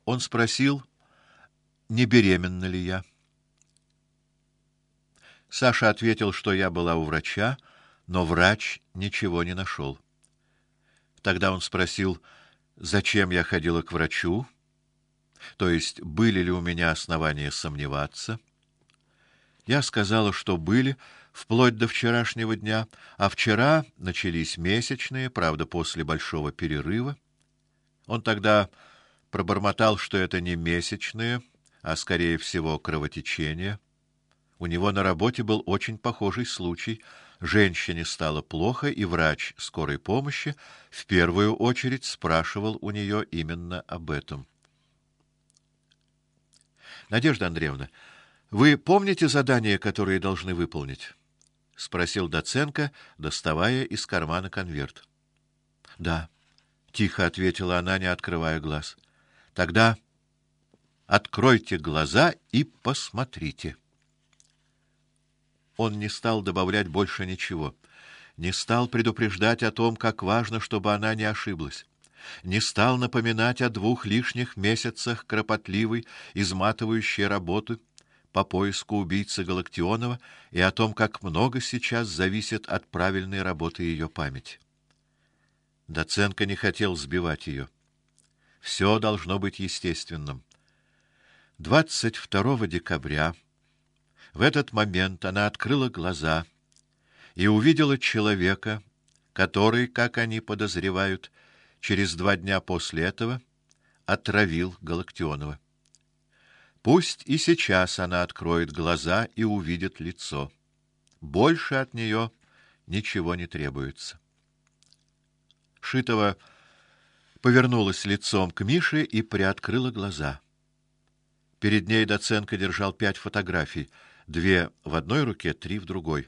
Он спросил, не беременна ли я. Саша ответил, что я была у врача, но врач ничего не нашел. Тогда он спросил, зачем я ходила к врачу, то есть были ли у меня основания сомневаться. Я сказала, что были, вплоть до вчерашнего дня, а вчера начались месячные, правда, после большого перерыва. Он тогда пробормотал, что это не месячные, а скорее всего кровотечение. У него на работе был очень похожий случай. Женщине стало плохо, и врач скорой помощи в первую очередь спрашивал у нее именно об этом. Надежда Андреевна, вы помните задания, которые должны выполнить? Спросил Доценко, доставая из кармана конверт. Да, тихо ответила она, не открывая глаз. Тогда откройте глаза и посмотрите. Он не стал добавлять больше ничего, не стал предупреждать о том, как важно, чтобы она не ошиблась, не стал напоминать о 2 лишних месяцах кропотливой, изматывающей работы по поиску убийцы Галактионова и о том, как много сейчас зависит от правильной работы ее памяти. Доценко не хотел сбивать ее. Все должно быть естественным. 22 декабря в этот момент она открыла глаза и увидела человека, который, как они подозревают, через 2 дня после этого отравил Галактионова. Пусть и сейчас она откроет глаза и увидит лицо. Больше от нее ничего не требуется. Шитова повернулась лицом к Мише и приоткрыла глаза. Перед ней Доценко держал 5 фотографий, 2 в одной руке, 3 в другой.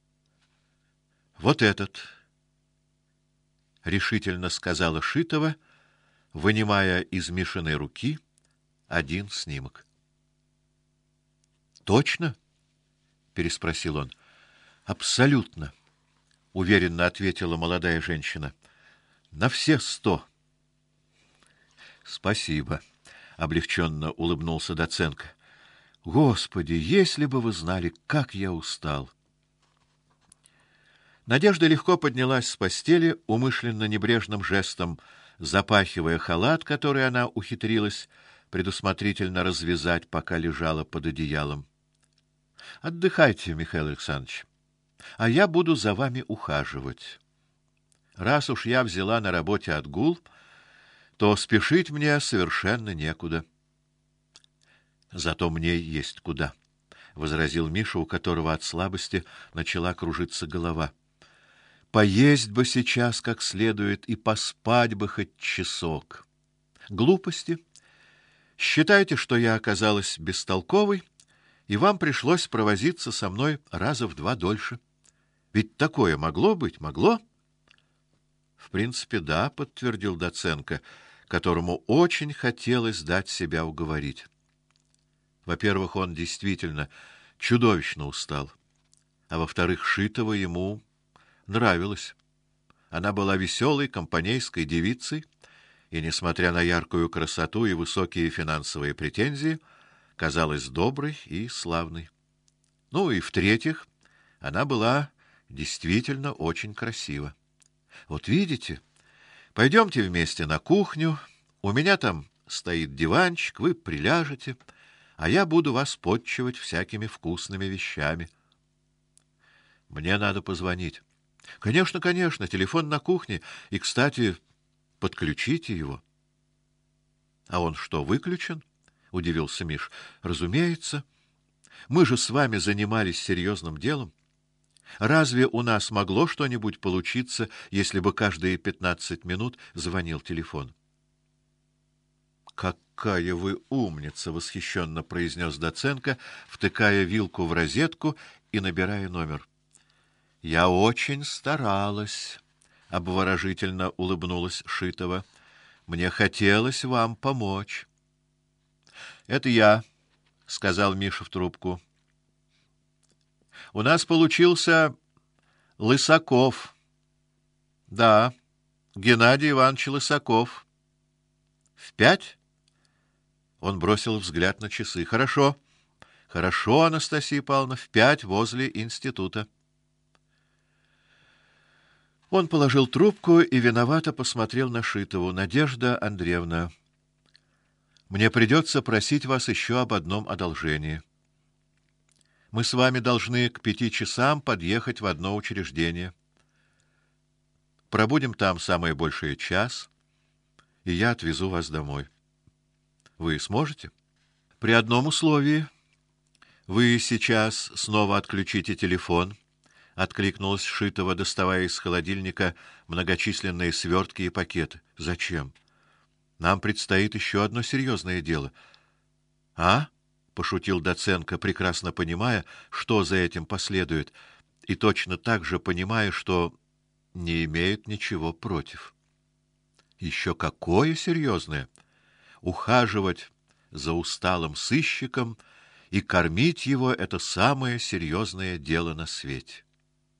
Вот этот, решительно сказала Шитова, вынимая из Мишиной руки один снимок. Точно? Переспросил он. Абсолютно, уверенно ответила молодая женщина. На все 100. Спасибо, облегченно улыбнулся Доценко. Господи, если бы вы знали, как я устал. Надежда легко поднялась с постели, умышленно небрежным жестом запахивая халат, который она ухитрилась предусмотрительно развязать, пока лежала под одеялом. Отдыхайте, Михаил Александрович, а я буду за вами ухаживать. Раз уж я взяла на работе отгул, то спешить мне совершенно некуда. Зато мне есть куда, возразил Миша, у которого от слабости начала кружиться голова. Поесть бы сейчас как следует и поспать бы хоть часок. Глупости. Считайте, что я оказалась бестолковой, и вам пришлось провозиться со мной раза в 2 дольше. Ведь такое могло быть, могло? В принципе, да, подтвердил Доценко, которому очень хотелось дать себя уговорить. Во-первых, он действительно чудовищно устал, а во-вторых, Шитова ему нравилась. Она была веселой, компанейской девицей, и, несмотря на яркую красоту и высокие финансовые претензии, казалась доброй и славной. Ну и в-третьих, она была действительно очень красива. Вот видите? Пойдемте вместе на кухню. У меня там стоит диванчик, вы приляжете, а я буду вас подчивать всякими вкусными вещами. Мне надо позвонить. Конечно, конечно, телефон на кухне, и, кстати, подключите его. А он что, выключен? Удивился Миш. Разумеется. Мы же с вами занимались серьезным делом. Разве у нас могло что-нибудь получиться, если бы каждые 15 минут звонил телефон? Какая вы умница, восхищенно произнес Доценко, втыкая вилку в розетку и набирая номер. Я очень старалась, обворожительно улыбнулась Шитова. Мне хотелось вам помочь. Это я, сказал Миша в трубку. У нас получился Лысаков. Да, Геннадий Иванович Лысаков. В 5? Он бросил взгляд на часы. Хорошо. Хорошо, Анастасия Павловна, в 5 возле института. Он положил трубку и виновато посмотрел на Шитову. Надежда Андреевна, мне придется просить вас еще об одном одолжении. Мы с вами должны к 5 часам подъехать в одно учреждение. Пробудем там самое большее час, и я отвезу вас домой. Вы сможете? При одном условии. Вы сейчас снова отключите телефон. Откликнулась Шитова, доставая из холодильника многочисленные свертки и пакеты. Зачем? Нам предстоит еще одно серьезное дело. А? Пошутил Доценко, прекрасно понимая, что за этим последует, и точно так же понимая, что не имеет ничего против. Еще какое серьезное! Ухаживать за усталым сыщиком и кормить его — это самое серьезное дело на свете.